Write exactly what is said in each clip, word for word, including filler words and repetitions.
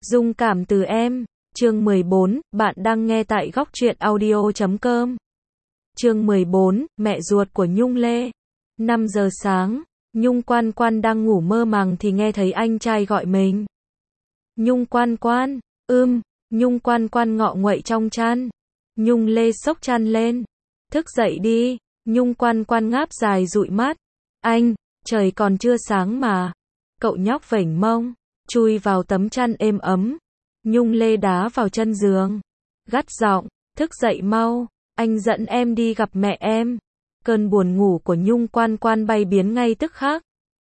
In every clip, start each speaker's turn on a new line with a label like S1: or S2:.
S1: Dung cảm từ em, chương mười bốn, bạn đang nghe tại góc truyện audio chấm com. Chương mười bốn, mẹ ruột của Nhung Lê. năm giờ sáng, Nhung Quan Quan đang ngủ mơ màng thì nghe thấy anh trai gọi mình. Nhung Quan Quan, ưm, Nhung Quan Quan ngọ nguậy trong chăn. Nhung Lê xốc chăn lên. Thức dậy đi, Nhung Quan Quan ngáp dài dụi mắt. Anh, trời còn chưa sáng mà. Cậu nhóc vểnh mông, chui vào tấm chăn êm ấm. Nhung Lê đá vào chân giường, gắt giọng, thức dậy mau, anh dẫn em đi gặp mẹ em. Cơn buồn ngủ của Nhung Quan Quan bay biến ngay tức khắc.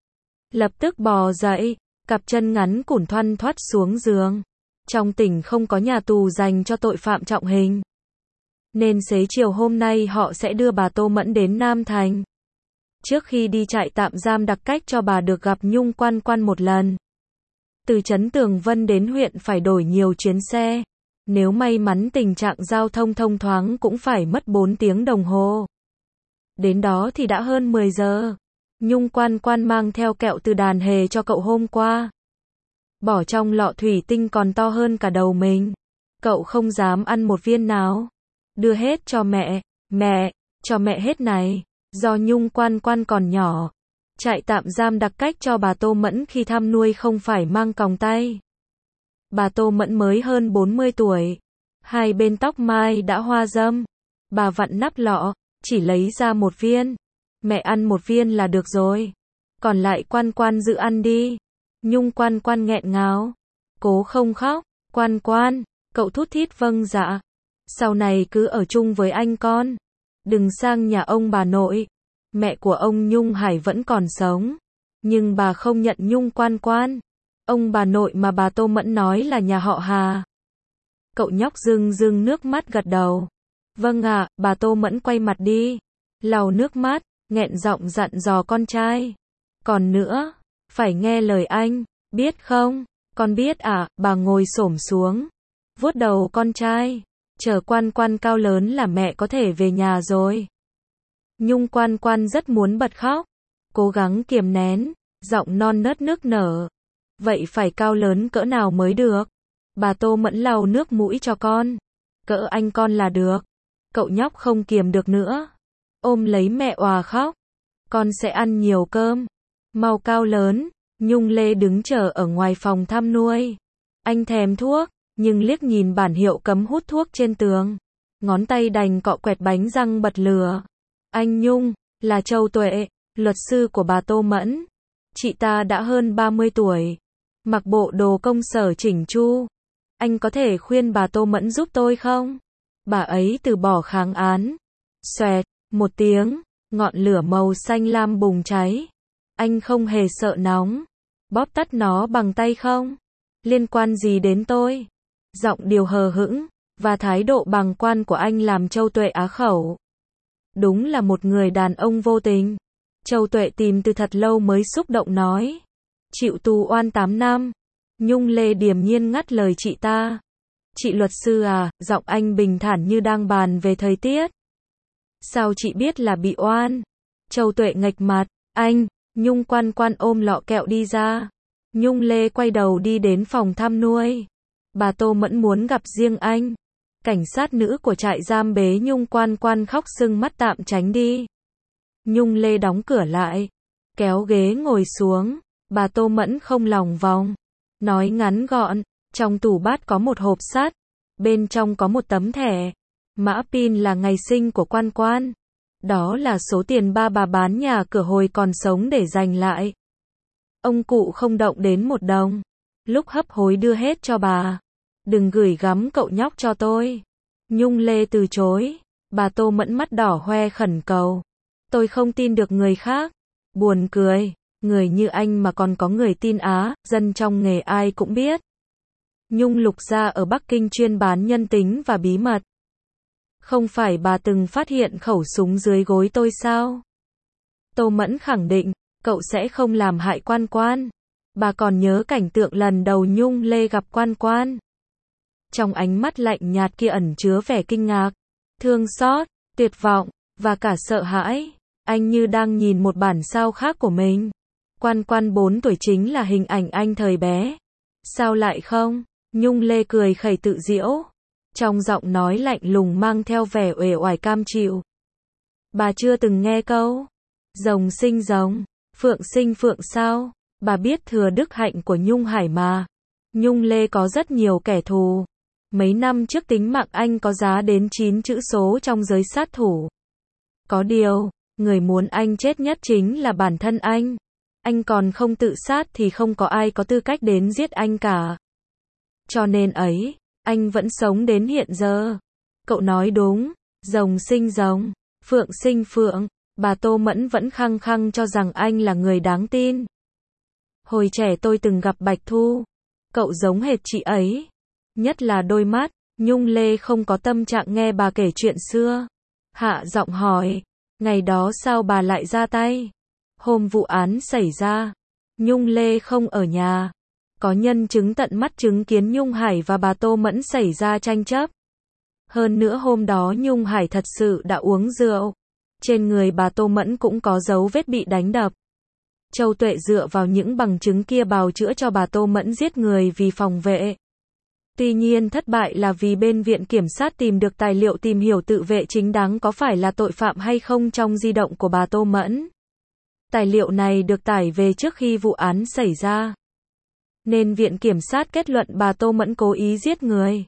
S1: Lập tức bò dậy, cặp chân ngắn củn thoăn thoắt xuống giường. Trong tỉnh không có nhà tù dành cho tội phạm trọng hình, nên xế chiều hôm nay họ sẽ đưa bà Tô Mẫn đến Nam Thành. Trước khi đi trại tạm giam đặc cách cho bà được gặp Nhung Quan Quan một lần. Từ trấn Tường Vân đến huyện phải đổi nhiều chuyến xe. Nếu may mắn tình trạng giao thông thông thoáng cũng phải mất bốn tiếng đồng hồ. Đến đó thì đã hơn mười giờ. Nhung Quan Quan mang theo kẹo từ đàn hề cho cậu hôm qua. Bỏ trong lọ thủy tinh còn to hơn cả đầu mình. Cậu không dám ăn một viên nào. Đưa hết cho mẹ. Mẹ, cho mẹ hết này. Do Nhung Quan Quan còn nhỏ, trại tạm giam đặc cách cho bà Tô Mẫn khi thăm nuôi không phải mang còng tay. Bà Tô Mẫn mới hơn bốn mươi tuổi, hai bên tóc mai đã hoa râm. Bà vặn nắp lọ, chỉ lấy ra một viên. Mẹ ăn một viên là được rồi, còn lại Quan Quan giữ ăn đi. Nhung Quan Quan nghẹn ngào, cố không khóc. Quan Quan, cậu thút thít vâng dạ. Sau này cứ ở chung với anh con. Đừng sang nhà ông bà nội. Mẹ của ông Nhung Hải vẫn còn sống, nhưng bà không nhận Nhung Quan Quan. Ông bà nội mà bà Tô Mẫn nói là nhà họ Hà. Cậu nhóc rưng rưng nước mắt gật đầu. Vâng ạ, bà Tô Mẫn quay mặt đi, lau nước mắt, nghẹn giọng dặn dò con trai. Còn nữa, phải nghe lời anh, biết không? Con biết ạ, à, bà ngồi xổm xuống, vuốt đầu con trai. Chờ Quan Quan cao lớn là mẹ có thể về nhà rồi. Nhung Quan Quan rất muốn bật khóc, cố gắng kiềm nén, giọng non nớt nức nở. Vậy phải cao lớn cỡ nào mới được? Bà Tô Mẫn lau nước mũi cho con. Cỡ anh con là được. Cậu nhóc không kiềm được nữa, ôm lấy mẹ òa khóc. Con sẽ ăn nhiều cơm, mau cao lớn. Nhung Lê đứng chờ ở ngoài phòng thăm nuôi. Anh thèm thuốc, nhưng liếc nhìn bản hiệu cấm hút thuốc trên tường, ngón tay đành cọ quẹt bánh răng bật lửa. Anh Nhung, là Châu Tuệ, luật sư của bà Tô Mẫn. Chị ta đã hơn ba mươi tuổi, mặc bộ đồ công sở chỉnh chu. Anh có thể khuyên bà Tô Mẫn giúp tôi không? Bà ấy từ bỏ kháng án. Xoẹt, một tiếng, ngọn lửa màu xanh lam bùng cháy. Anh không hề sợ nóng. Bóp tắt nó bằng tay không? Liên quan gì đến tôi? Giọng điệu hờ hững và thái độ bàng quan của anh làm Châu Tuệ á khẩu. Đúng là một người đàn ông vô tình. Châu Tuệ tìm từ thật lâu mới xúc động nói. Chịu tù oan tám năm. Nhung Lê điềm nhiên ngắt lời chị ta. Chị luật sư à, giọng anh bình thản như đang bàn về thời tiết. Sao chị biết là bị oan? Châu Tuệ nghệch mặt. Anh, Nhung Quan Quan ôm lọ kẹo đi ra. Nhung Lê quay đầu đi đến phòng thăm nuôi. Bà Tô Mẫn muốn gặp riêng anh. Cảnh sát nữ của trại giam bế Nhung Quan Quan khóc sưng mắt tạm tránh đi. Nhung Lê đóng cửa lại, kéo ghế ngồi xuống. Bà Tô Mẫn không lòng vòng, nói ngắn gọn. Trong tủ bát có một hộp sắt, bên trong có một tấm thẻ. Mã pin là ngày sinh của Quan Quan. Đó là số tiền ba bà bán nhà cửa hồi còn sống để dành lại. Ông cụ không động đến một đồng. Lúc hấp hối đưa hết cho bà. Đừng gửi gắm cậu nhóc cho tôi. Nhung Lê từ chối. Bà Tô Mẫn mắt đỏ hoe khẩn cầu. Tôi không tin được người khác. Buồn cười, người như anh mà còn có người tin á, dân trong nghề ai cũng biết. Nhung Lục gia ở Bắc Kinh chuyên bán nhân tính và bí mật. Không phải bà từng phát hiện khẩu súng dưới gối tôi sao? Tô Mẫn khẳng định, cậu sẽ không làm hại Quan Quan. Bà còn nhớ cảnh tượng lần đầu Nhung Lê gặp Quan Quan. Trong ánh mắt lạnh nhạt kia ẩn chứa vẻ kinh ngạc, thương xót, tuyệt vọng, và cả sợ hãi. Anh như đang nhìn một bản sao khác của mình. Quan Quan bốn tuổi chính là hình ảnh anh thời bé. Sao lại không? Nhung Lê cười khẩy tự giễu, trong giọng nói lạnh lùng mang theo vẻ uể oải cam chịu. Bà chưa từng nghe câu rồng sinh rồng, phượng sinh phượng sao? Bà biết thừa đức hạnh của Nhung Hải mà. Nhung Lê có rất nhiều kẻ thù. Mấy năm trước tính mạng anh có giá đến chín chữ số trong giới sát thủ. Có điều, người muốn anh chết nhất chính là bản thân anh. Anh còn không tự sát thì không có ai có tư cách đến giết anh cả. Cho nên ấy, anh vẫn sống đến hiện giờ. Cậu nói đúng, rồng sinh rồng, phượng sinh phượng. Bà Tô Mẫn vẫn khăng khăng cho rằng anh là người đáng tin. Hồi trẻ tôi từng gặp Bạch Thu. Cậu giống hệt chị ấy. Nhất là đôi mắt. Nhung Lê không có tâm trạng nghe bà kể chuyện xưa. Hạ giọng hỏi. Ngày đó sao bà lại ra tay? Hôm vụ án xảy ra, Nhung Lê không ở nhà. Có nhân chứng tận mắt chứng kiến Nhung Hải và bà Tô Mẫn xảy ra tranh chấp. Hơn nữa hôm đó Nhung Hải thật sự đã uống rượu. Trên người bà Tô Mẫn cũng có dấu vết bị đánh đập. Châu Tuệ dựa vào những bằng chứng kia bào chữa cho bà Tô Mẫn giết người vì phòng vệ. Tuy nhiên thất bại là vì bên viện kiểm sát tìm được tài liệu tìm hiểu tự vệ chính đáng có phải là tội phạm hay không trong di động của bà Tô Mẫn. Tài liệu này được tải về trước khi vụ án xảy ra. Nên viện kiểm sát kết luận bà Tô Mẫn cố ý giết người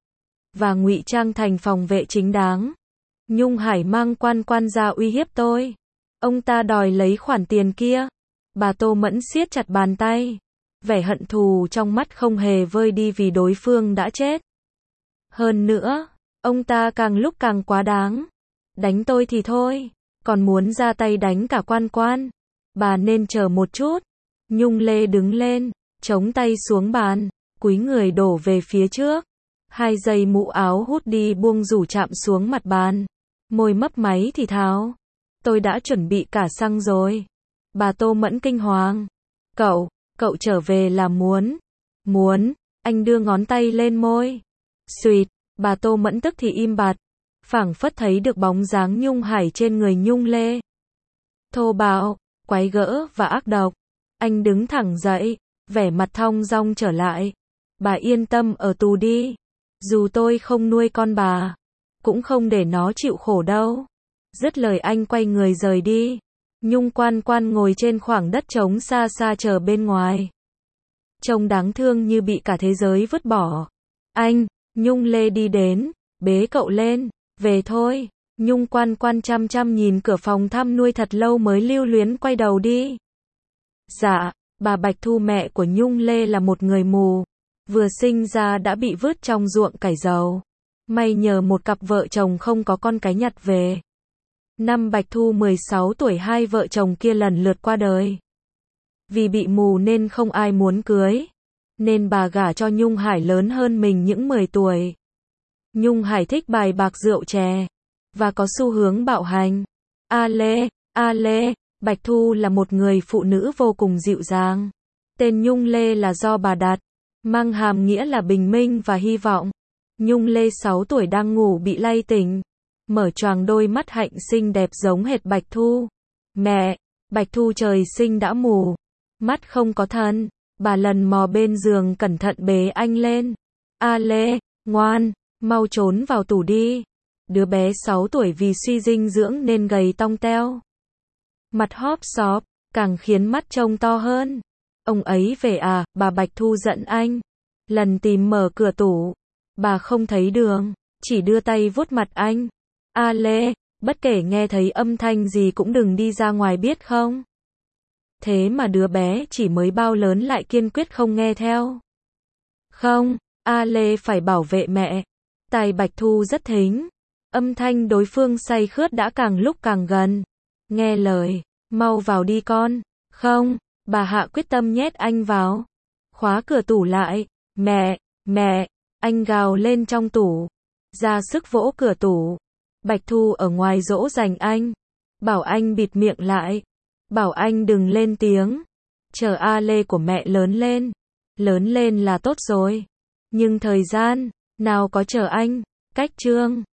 S1: và ngụy trang thành phòng vệ chính đáng. Nhung Hải mang quan quan ra uy hiếp tôi. Ông ta đòi lấy khoản tiền kia. Bà Tô Mẫn siết chặt bàn tay. Vẻ hận thù trong mắt không hề vơi đi vì đối phương đã chết. Hơn nữa, ông ta càng lúc càng quá đáng. Đánh tôi thì thôi, còn muốn ra tay đánh cả quan quan. Bà nên chờ một chút. Nhung Lê đứng lên, chống tay xuống bàn, cúi người đổ về phía trước. Hai dây mũ áo hút đi buông rủ chạm xuống mặt bàn. Môi mấp máy thì thào. Tôi đã chuẩn bị cả xăng rồi. Bà Tô Mẫn kinh hoàng. Cậu, cậu trở về là muốn. Muốn, anh đưa ngón tay lên môi. Xuyệt, bà Tô Mẫn tức thì im bặt. Phảng phất thấy được bóng dáng Nhung Hải trên người Nhung Lê. Thô bạo, quái gỡ và ác độc. Anh đứng thẳng dậy, vẻ mặt thong dong trở lại. Bà yên tâm ở tù đi. Dù tôi không nuôi con bà, cũng không để nó chịu khổ đâu. Dứt lời anh quay người rời đi. Nhung quan quan ngồi trên khoảng đất trống xa xa chờ bên ngoài. Trông đáng thương như bị cả thế giới vứt bỏ. Anh, Nhung Lê đi đến, bế cậu lên, về thôi. Nhung quan quan chăm chăm nhìn cửa phòng thăm nuôi thật lâu mới lưu luyến quay đầu đi. Dạ, bà Bạch Thu mẹ của Nhung Lê là một người mù. Vừa sinh ra đã bị vứt trong ruộng cải dầu. May nhờ một cặp vợ chồng không có con cái nhặt về. Năm Bạch Thu mười sáu tuổi hai vợ chồng kia lần lượt qua đời. Vì bị mù nên không ai muốn cưới. Nên bà gả cho Nhung Hải lớn hơn mình những mười tuổi. Nhung Hải thích bài bạc rượu chè. Và có xu hướng bạo hành. A Lê, A Lê, Bạch Thu là một người phụ nữ vô cùng dịu dàng. Tên Nhung Lê là do bà đặt. Mang hàm nghĩa là bình minh và hy vọng. Nhung Lê sáu tuổi đang ngủ bị lay tỉnh. Mở choàng đôi mắt hạnh xinh đẹp giống hệt Bạch Thu. Mẹ, Bạch Thu trời sinh đã mù. Mắt không có thần. Bà lần mò bên giường cẩn thận bế anh lên. A Lê, ngoan, mau trốn vào tủ đi. Đứa bé sáu tuổi vì suy dinh dưỡng nên gầy tong teo. Mặt hóp xóp, càng khiến mắt trông to hơn. Ông ấy về à, bà Bạch Thu giận anh. Lần tìm mở cửa tủ. Bà không thấy đường, chỉ đưa tay vuốt mặt anh. A Lê, bất kể nghe thấy âm thanh gì cũng đừng đi ra ngoài biết không? Thế mà đứa bé chỉ mới bao lớn lại kiên quyết không nghe theo. Không, A Lê phải bảo vệ mẹ. Tai Bạch Thu rất thính. Âm thanh đối phương say khướt đã càng lúc càng gần. Nghe lời, mau vào đi con. Không, bà Hạ quyết tâm nhét anh vào. Khóa cửa tủ lại. Mẹ, mẹ, anh gào lên trong tủ. Ra sức vỗ cửa tủ. Bạch Thu ở ngoài dỗ dành anh. Bảo anh bịt miệng lại. Bảo anh đừng lên tiếng. Chờ A Lê của mẹ lớn lên. Lớn lên là tốt rồi. Nhưng thời gian, nào có chờ anh. Cách chương